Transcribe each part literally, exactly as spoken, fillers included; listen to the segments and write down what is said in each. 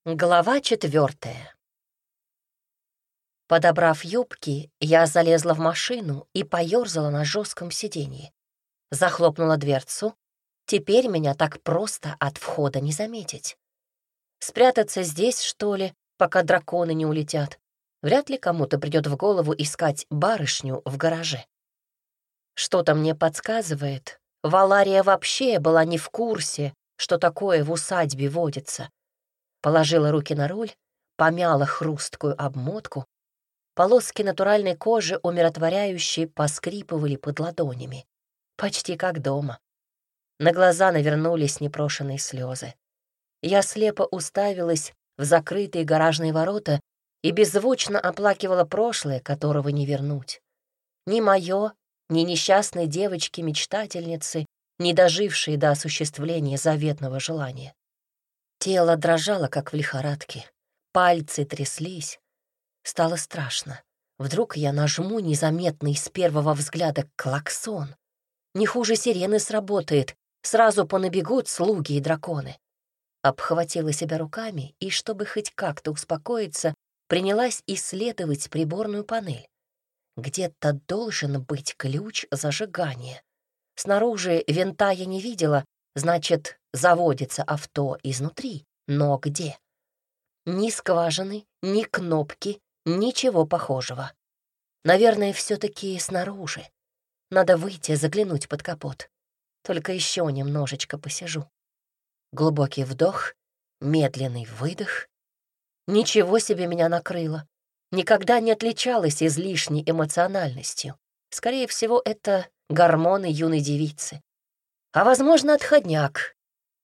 Глава четвертая. Подобрав юбки, я залезла в машину и поёрзала на жестком сиденье. Захлопнула дверцу. Теперь меня так просто от входа не заметить. Спрятаться здесь, что ли, пока драконы не улетят? Вряд ли кому-то придет в голову искать барышню в гараже. Что-то мне подсказывает, Валария вообще была не в курсе, что такое в усадьбе водится. Положила руки на руль, помяла хрусткую обмотку. Полоски натуральной кожи умиротворяюще поскрипывали под ладонями. Почти как дома. На глаза навернулись непрошеные слезы. Я слепо уставилась в закрытые гаражные ворота и беззвучно оплакивала прошлое, которого не вернуть. Ни мое, ни несчастной девочки-мечтательницы, не дожившей до осуществления заветного желания. Тело дрожало, как в лихорадке. Пальцы тряслись. Стало страшно. Вдруг я нажму незаметный с первого взгляда клаксон. Не хуже сирены сработает. Сразу понабегут слуги и драконы. Обхватила себя руками и, чтобы хоть как-то успокоиться, принялась исследовать приборную панель. Где-то должен быть ключ зажигания. Снаружи винта я не видела, значит, заводится авто изнутри. Но где? Ни скважины, ни кнопки, ничего похожего. Наверное, все-таки снаружи. Надо выйти, заглянуть под капот. Только еще немножечко посижу. Глубокий вдох, медленный выдох. Ничего себе меня накрыло. Никогда не отличалась излишней эмоциональностью. Скорее всего, это гормоны юной девицы. А, возможно, отходняк.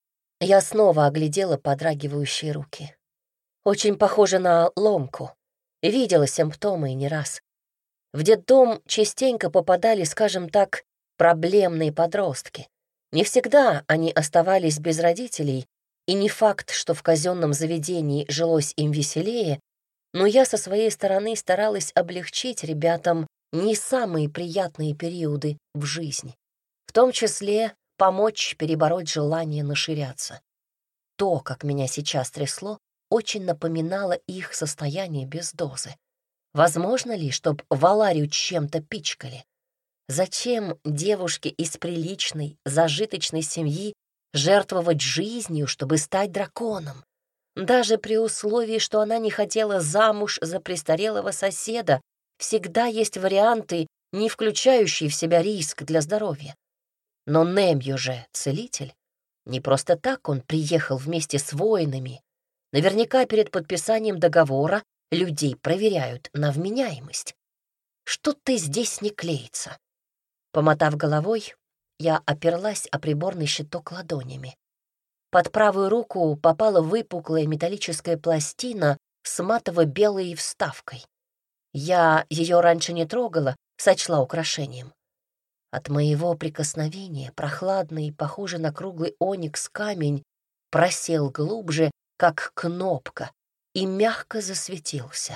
Я снова оглядела подрагивающие руки. Очень похоже на ломку. Видела симптомы и не раз. В детдом частенько попадали, скажем так, проблемные подростки. Не всегда они оставались без родителей, и не факт, что в казенном заведении жилось им веселее, но я со своей стороны старалась облегчить ребятам не самые приятные периоды в жизни, в том числе помочь перебороть желание наширяться. То, как меня сейчас трясло, очень напоминало их состояние без дозы. Возможно ли, чтоб Валарию чем-то пичкали? Зачем девушке из приличной, зажиточной семьи жертвовать жизнью, чтобы стать драконом? Даже при условии, что она не хотела замуж за престарелого соседа, всегда есть варианты, не включающие в себя риск для здоровья. Но Немью же целитель. Не просто так он приехал вместе с воинами. Наверняка перед подписанием договора людей проверяют на вменяемость. Что-то здесь не клеится. Помотав головой, я оперлась о приборный щиток ладонями. Под правую руку попала выпуклая металлическая пластина с матово-белой вставкой. Я ее раньше не трогала, сочла украшением. От моего прикосновения прохладный, похожий на круглый оникс камень, просел глубже, как кнопка, и мягко засветился.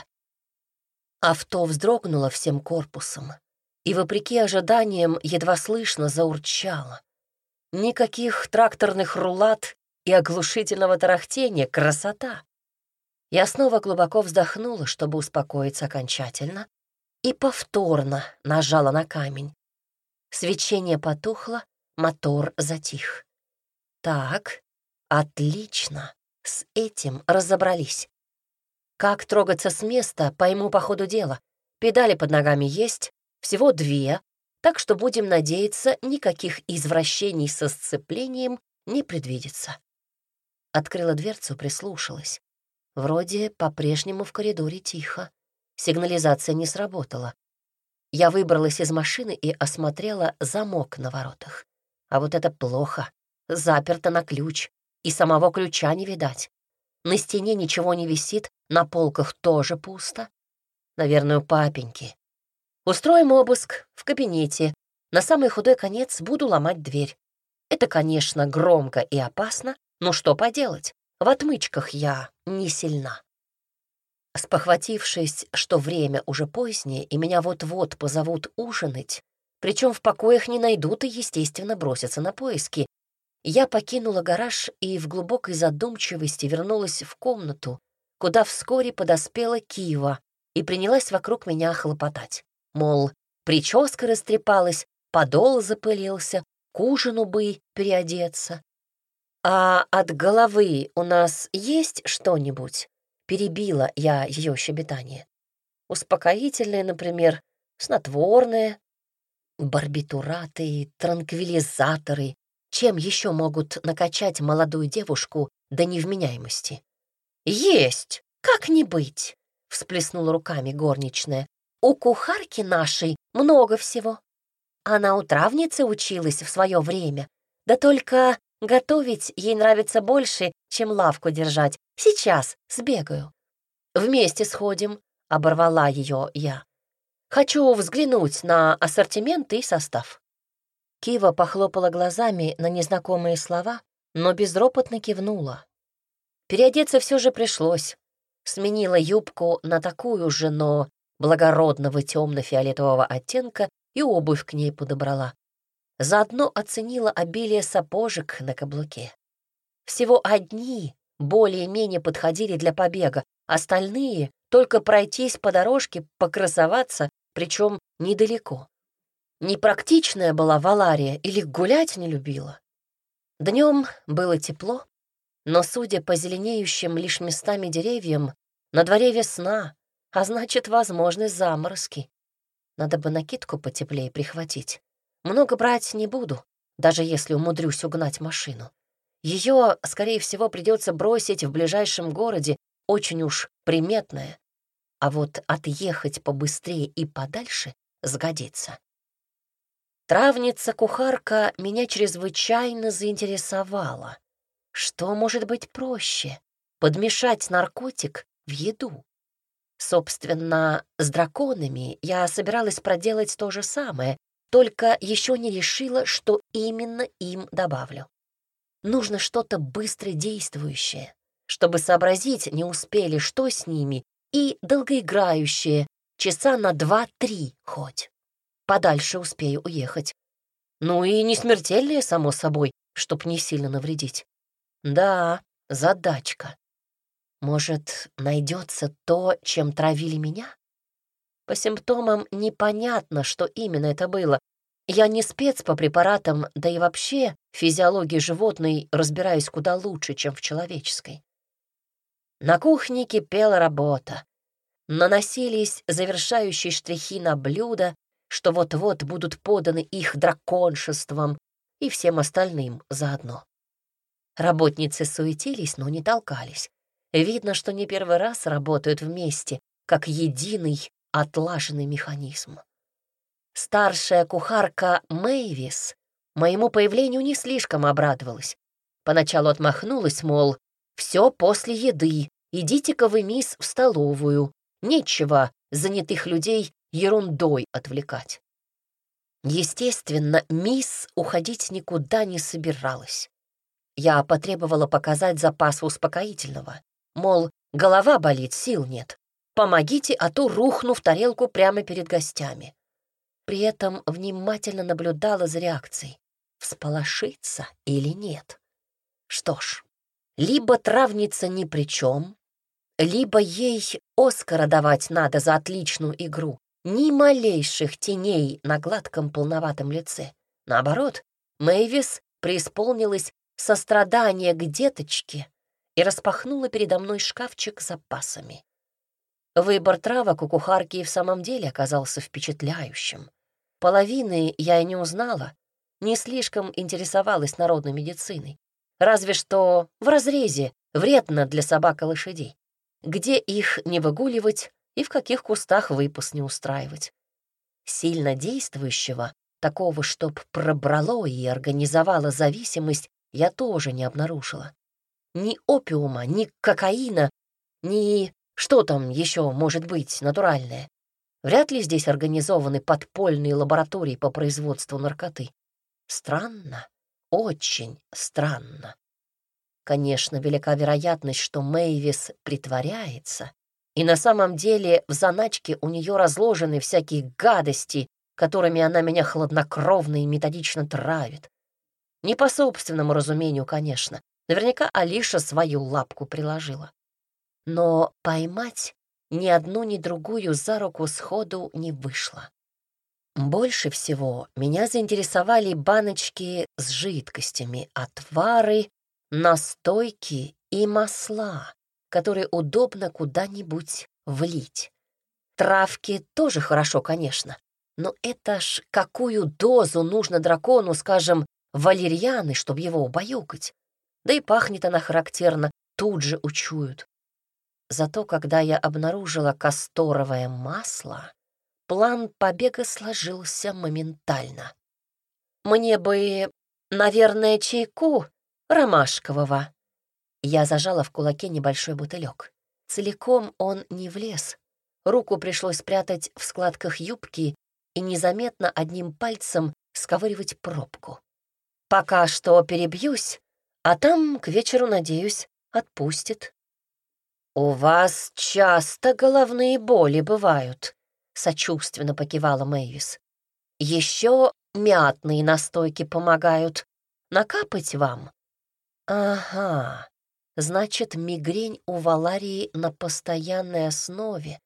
Авто вздрогнуло всем корпусом и, вопреки ожиданиям, едва слышно заурчало. Никаких тракторных рулат и оглушительного тарахтения. Красота! Я снова глубоко вздохнула, чтобы успокоиться окончательно, и повторно нажала на камень. Свечение потухло, мотор затих. Так, отлично, с этим разобрались. Как трогаться с места, пойму по ходу дела. Педали под ногами есть, всего две, так что, будем надеяться, никаких извращений со сцеплением не предвидится. Открыла дверцу, прислушалась. Вроде по-прежнему в коридоре тихо. Сигнализация не сработала. Я выбралась из машины и осмотрела замок на воротах. А вот это плохо. Заперто на ключ, и самого ключа не видать. На стене ничего не висит, на полках тоже пусто. Наверное, у папеньки. Устроим обыск в кабинете. На самый худой конец буду ломать дверь. Это, конечно, громко и опасно, но что поделать? В отмычках я не сильна. Спохватившись, что время уже позднее и меня вот-вот позовут ужинать, причем в покоях не найдут и, естественно, бросятся на поиски, Я покинула гараж и в глубокой задумчивости вернулась в комнату, куда вскоре подоспела Кива и принялась вокруг меня хлопотать. Мол, прическа растрепалась, подол запылился, к ужину бы переодеться. «А от головы у нас есть что-нибудь?» — перебила я ее щебетание. «Успокоительное, например, снотворное, барбитураты, транквилизаторы. Чем еще могут накачать молодую девушку до невменяемости?» «Есть! Как не быть!» — всплеснула руками горничная. «У кухарки нашей много всего. Она у травницы училась в свое время. Да только готовить ей нравится больше, чем лавку держать. Сейчас сбегаю». «Вместе сходим», — оборвала ее я. «Хочу взглянуть на ассортимент и состав». Кива похлопала глазами на незнакомые слова, но безропотно кивнула. Переодеться все же пришлось. Сменила юбку на такую же, но благородного темно-фиолетового оттенка и обувь к ней подобрала. Заодно оценила обилие сапожек на каблуке. Всего одни более-менее подходили для побега, остальные — только пройтись по дорожке, покрасоваться, причем недалеко. Непрактичная была Валария или гулять не любила. Днем было тепло, но, судя по зеленеющим лишь местами деревьям, на дворе весна, а значит, возможны заморозки. Надо бы накидку потеплее прихватить. Много брать не буду, даже если умудрюсь угнать машину. Ее, скорее всего, придется бросить в ближайшем городе, очень уж приметная. А вот отъехать побыстрее и подальше сгодится. Травница-кухарка меня чрезвычайно заинтересовала. Что может быть проще? Подмешать наркотик в еду. Собственно, с драконами я собиралась проделать то же самое, только еще не решила, что именно им добавлю. Нужно что-то быстродействующее, чтобы сообразить не успели, что с ними, и долгоиграющее, часа на два-три хоть. Подальше успею уехать. Ну и не смертельное, само собой, чтоб не сильно навредить. Да, задачка. Может, найдется то, чем травили меня? По симптомам непонятно, что именно это было. Я не спец по препаратам, да и вообще в физиологии животной разбираюсь куда лучше, чем в человеческой. На кухне кипела работа. Наносились завершающие штрихи на блюда, что вот-вот будут поданы их драконшеством и всем остальным заодно. Работницы суетились, но не толкались. Видно, что не первый раз работают вместе, как единый отлаженный механизм. Старшая кухарка Мэйвис моему появлению не слишком обрадовалась. Поначалу отмахнулась, мол, все после еды, идите-ка вы, мисс, в столовую, нечего занятых людей ерундой отвлекать. Естественно, мисс уходить никуда не собиралась. Я потребовала показать запас успокоительного. Мол, голова болит, сил нет. Помогите, а то рухну в тарелку прямо перед гостями. При этом внимательно наблюдала за реакцией. Всполошиться или нет? Что ж, либо травница ни при чем, либо ей Оскара давать надо за отличную игру. Ни малейших теней на гладком полноватом лице. Наоборот, Мэйвис преисполнилась сострадания к деточке и распахнула передо мной шкафчик с запасами. Выбор травок у кухарки и в самом деле оказался впечатляющим. Половины я и не узнала, не слишком интересовалась народной медициной. Разве что в разрезе вредно для собак и лошадей. Где их не выгуливать и в каких кустах выпас не устраивать. Сильно действующего, такого, чтоб пробрало и организовало зависимость, я тоже не обнаружила. Ни опиума, ни кокаина, ни что там еще может быть натуральное. Вряд ли здесь организованы подпольные лаборатории по производству наркоты. Странно, очень странно. Конечно, велика вероятность, что Мэйвис притворяется, и на самом деле в заначке у нее разложены всякие гадости, которыми она меня хладнокровно и методично травит. Не по собственному разумению, конечно. Наверняка Алиша свою лапку приложила. Но поймать ни одну, ни другую за руку сходу не вышло. Больше всего меня заинтересовали баночки с жидкостями, отвары, настойки и масла, которые удобно куда-нибудь влить. Травки тоже хорошо, конечно, но это ж какую дозу нужно дракону, скажем, валерьяны, чтобы его убаюкать. Да и пахнет она характерно, тут же учуют. Зато когда я обнаружила касторовое масло, план побега сложился моментально. Мне бы, наверное, чайку ромашкового. Я зажала в кулаке небольшой бутылек. Целиком он не влез. Руку пришлось спрятать в складках юбки и незаметно одним пальцем сковыривать пробку. Пока что перебьюсь, а там, к вечеру, надеюсь, отпустит. «У вас часто головные боли бывают», — сочувственно покивала Мэйвис. «Еще мятные настойки помогают. Накапать вам?» «Ага, значит, мигрень у Валарии на постоянной основе.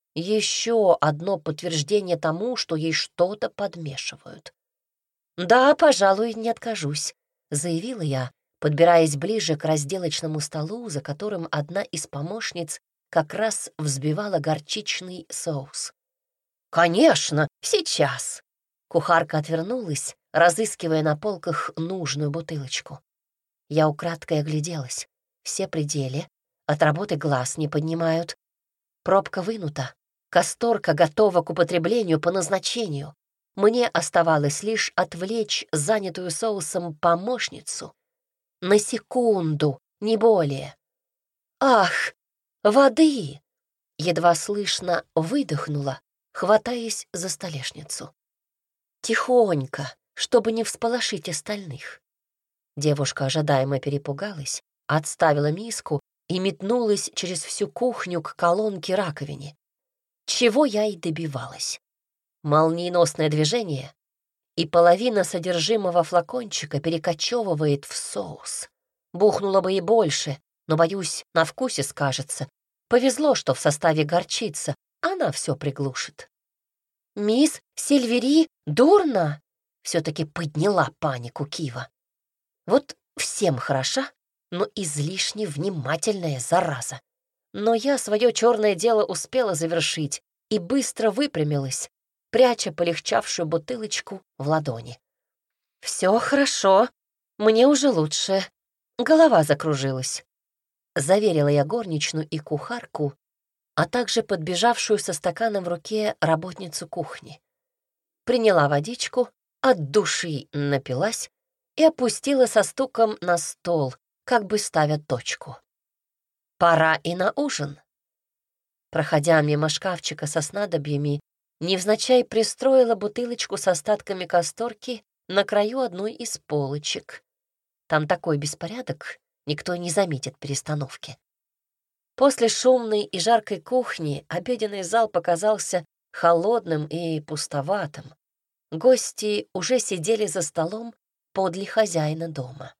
Еще одно подтверждение тому, что ей что-то подмешивают». «Да, пожалуй, не откажусь», — заявила я, подбираясь ближе к разделочному столу, за которым одна из помощниц как раз взбивала горчичный соус. «Конечно, сейчас!» Кухарка отвернулась, разыскивая на полках нужную бутылочку. Я украдкой огляделась. Все пределы, от работы глаз не поднимают. Пробка вынута, касторка готова к употреблению по назначению. Мне оставалось лишь отвлечь занятую соусом помощницу. На секунду, не более. «Ах, воды!» Едва слышно выдохнула, хватаясь за столешницу. Тихонько, чтобы не всполошить остальных. Девушка ожидаемо перепугалась, отставила миску и метнулась через всю кухню к колонке-раковине. Чего я и добивалась. Молниеносное движение, и половина содержимого флакончика перекочевывает в соус. Бухнуло бы и больше, но, боюсь, на вкусе скажется. Повезло, что в составе горчица, она все приглушит. «Мисс Сильвери, дурно!» Все-таки подняла панику Кива. Вот всем хороша, но излишне внимательная зараза. Но я свое черное дело успела завершить и быстро выпрямилась, пряча полегчавшую бутылочку в ладони. «Все хорошо, мне уже лучше. Голова закружилась», — заверила я горничную и кухарку, а также подбежавшую со стаканом в руке работницу кухни. Приняла водичку, от души напилась и опустила со стуком на стол, как бы ставя точку. «Пора и на ужин». Проходя мимо шкафчика со снадобьями, невзначай пристроила бутылочку с остатками касторки на краю одной из полочек. Там такой беспорядок, никто не заметит перестановки. После шумной и жаркой кухни обеденный зал показался холодным и пустоватым. Гости уже сидели за столом подле хозяина дома.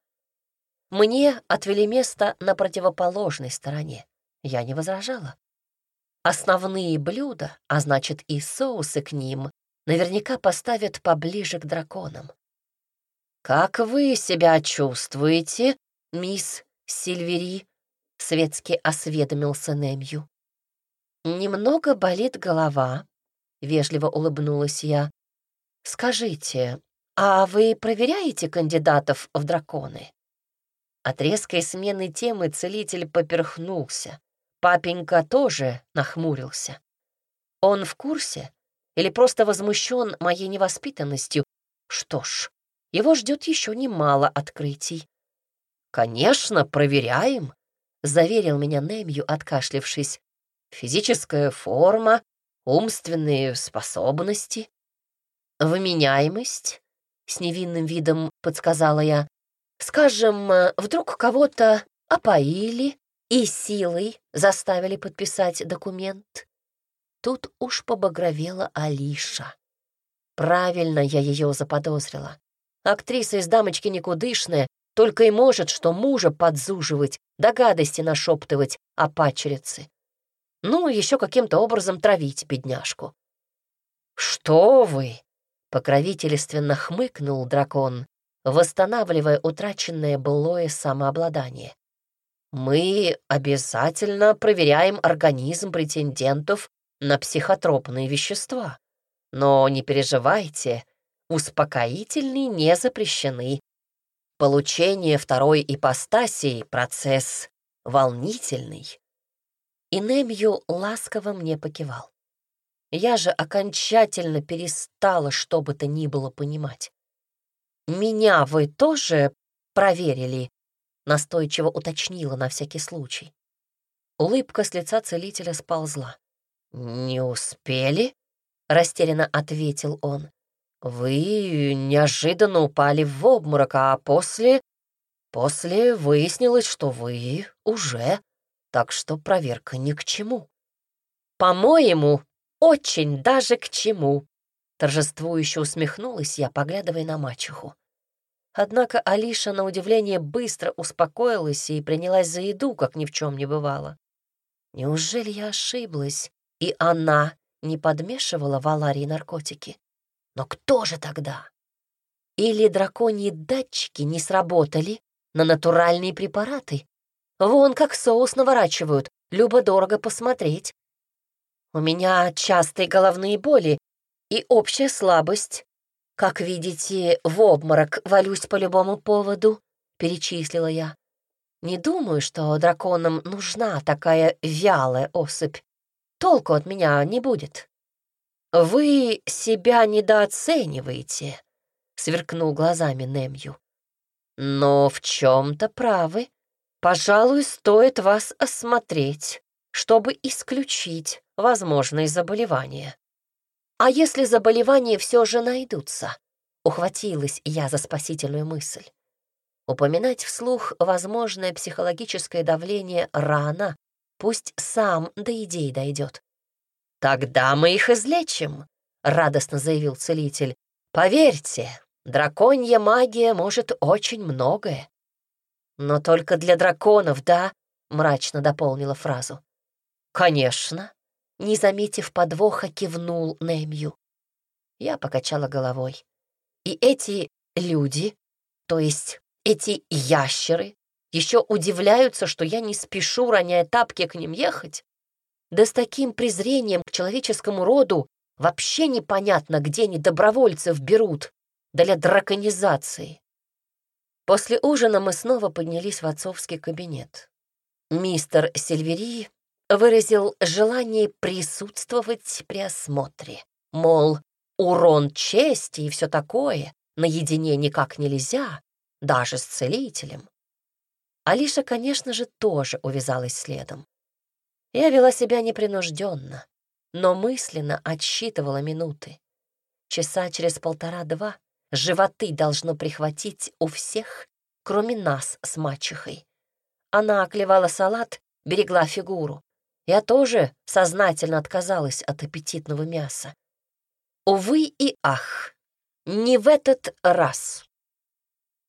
Мне отвели место на противоположной стороне. Я не возражала. Основные блюда, а значит и соусы к ним, наверняка поставят поближе к драконам. «Как вы себя чувствуете, мисс Сильвери?» — светски осведомился Немью. «Немного болит голова», — вежливо улыбнулась я. «Скажите, а вы проверяете кандидатов в драконы?» От резкой смены темы целитель поперхнулся. Папенька тоже нахмурился. Он в курсе или просто возмущен моей невоспитанностью? Что ж, его ждет еще немало открытий. «Конечно, проверяем», — заверил меня Немью, откашлившись. «Физическая форма, умственные способности». «Вменяемость», — с невинным видом подсказала я. «Скажем, вдруг кого-то опоили и силой заставили подписать документ?» Тут уж побагровела Алиша. Правильно я ее заподозрила. Актриса из дамочки никудышная, только и может, что мужа подзуживать, да гадости нашептывать о падчерице. Ну, еще каким-то образом травить бедняжку. «Что вы?» — покровительственно хмыкнул дракон, восстанавливая утраченное былое самообладание. «Мы обязательно проверяем организм претендентов на психотропные вещества. Но не переживайте, успокоительные не запрещены. Получение второй ипостаси — процесс волнительный». И Немью ласково мне покивал. Я же окончательно перестала что бы то ни было понимать. «Меня вы тоже проверили?» — настойчиво уточнила на всякий случай. Улыбка с лица целителя сползла. «Не успели?» — растерянно ответил он. «Вы неожиданно упали в обморок, а после... После выяснилось, что вы уже... Так что проверка ни к чему». «По-моему, очень даже к чему», — торжествующе усмехнулась я, поглядывая на мачеху. Однако Алиша, на удивление, быстро успокоилась и принялась за еду, как ни в чем не бывало. Неужели я ошиблась, и она не подмешивала в Аларии наркотики? Но кто же тогда? Или драконьи датчики не сработали на натуральные препараты? Вон как соус наворачивают, любо-дорого посмотреть. У меня частые головные боли и общая слабость. Как видите, в обморок валюсь по любому поводу, перечислила я. Не думаю, что драконам нужна такая вялая особь. Толку от меня не будет. Вы себя недооцениваете, сверкнул глазами Немью. Но в чем-то правы. Пожалуй, стоит вас осмотреть, чтобы исключить возможные заболевания. А если заболевания все же найдутся? Ухватилась я за спасительную мысль. Упоминать вслух возможное психологическое давление рано, пусть сам до идей дойдет. «Тогда мы их излечим», — радостно заявил целитель. «Поверьте, драконья магия может очень многое». «Но только для драконов, да?» — мрачно дополнила фразу. «Конечно», — не заметив подвоха, кивнул Немью. Я покачала головой. «И эти люди, то есть эти ящеры, еще удивляются, что я не спешу, роняя тапки, к ним ехать? Да с таким презрением к человеческому роду вообще непонятно, где они добровольцев берут для драконизации». После ужина мы снова поднялись в отцовский кабинет. Мистер Сильвери выразил желание присутствовать при осмотре. Мол, урон чести и все такое, наедине никак нельзя, даже с целителем. Алиша, конечно же, тоже увязалась следом. Я вела себя непринужденно, но мысленно отсчитывала минуты. Часа через полтора-два животы должно прихватить у всех, кроме нас с мачехой. Она оклевала салат, берегла фигуру. Я тоже сознательно отказалась от аппетитного мяса. Увы и ах, не в этот раз.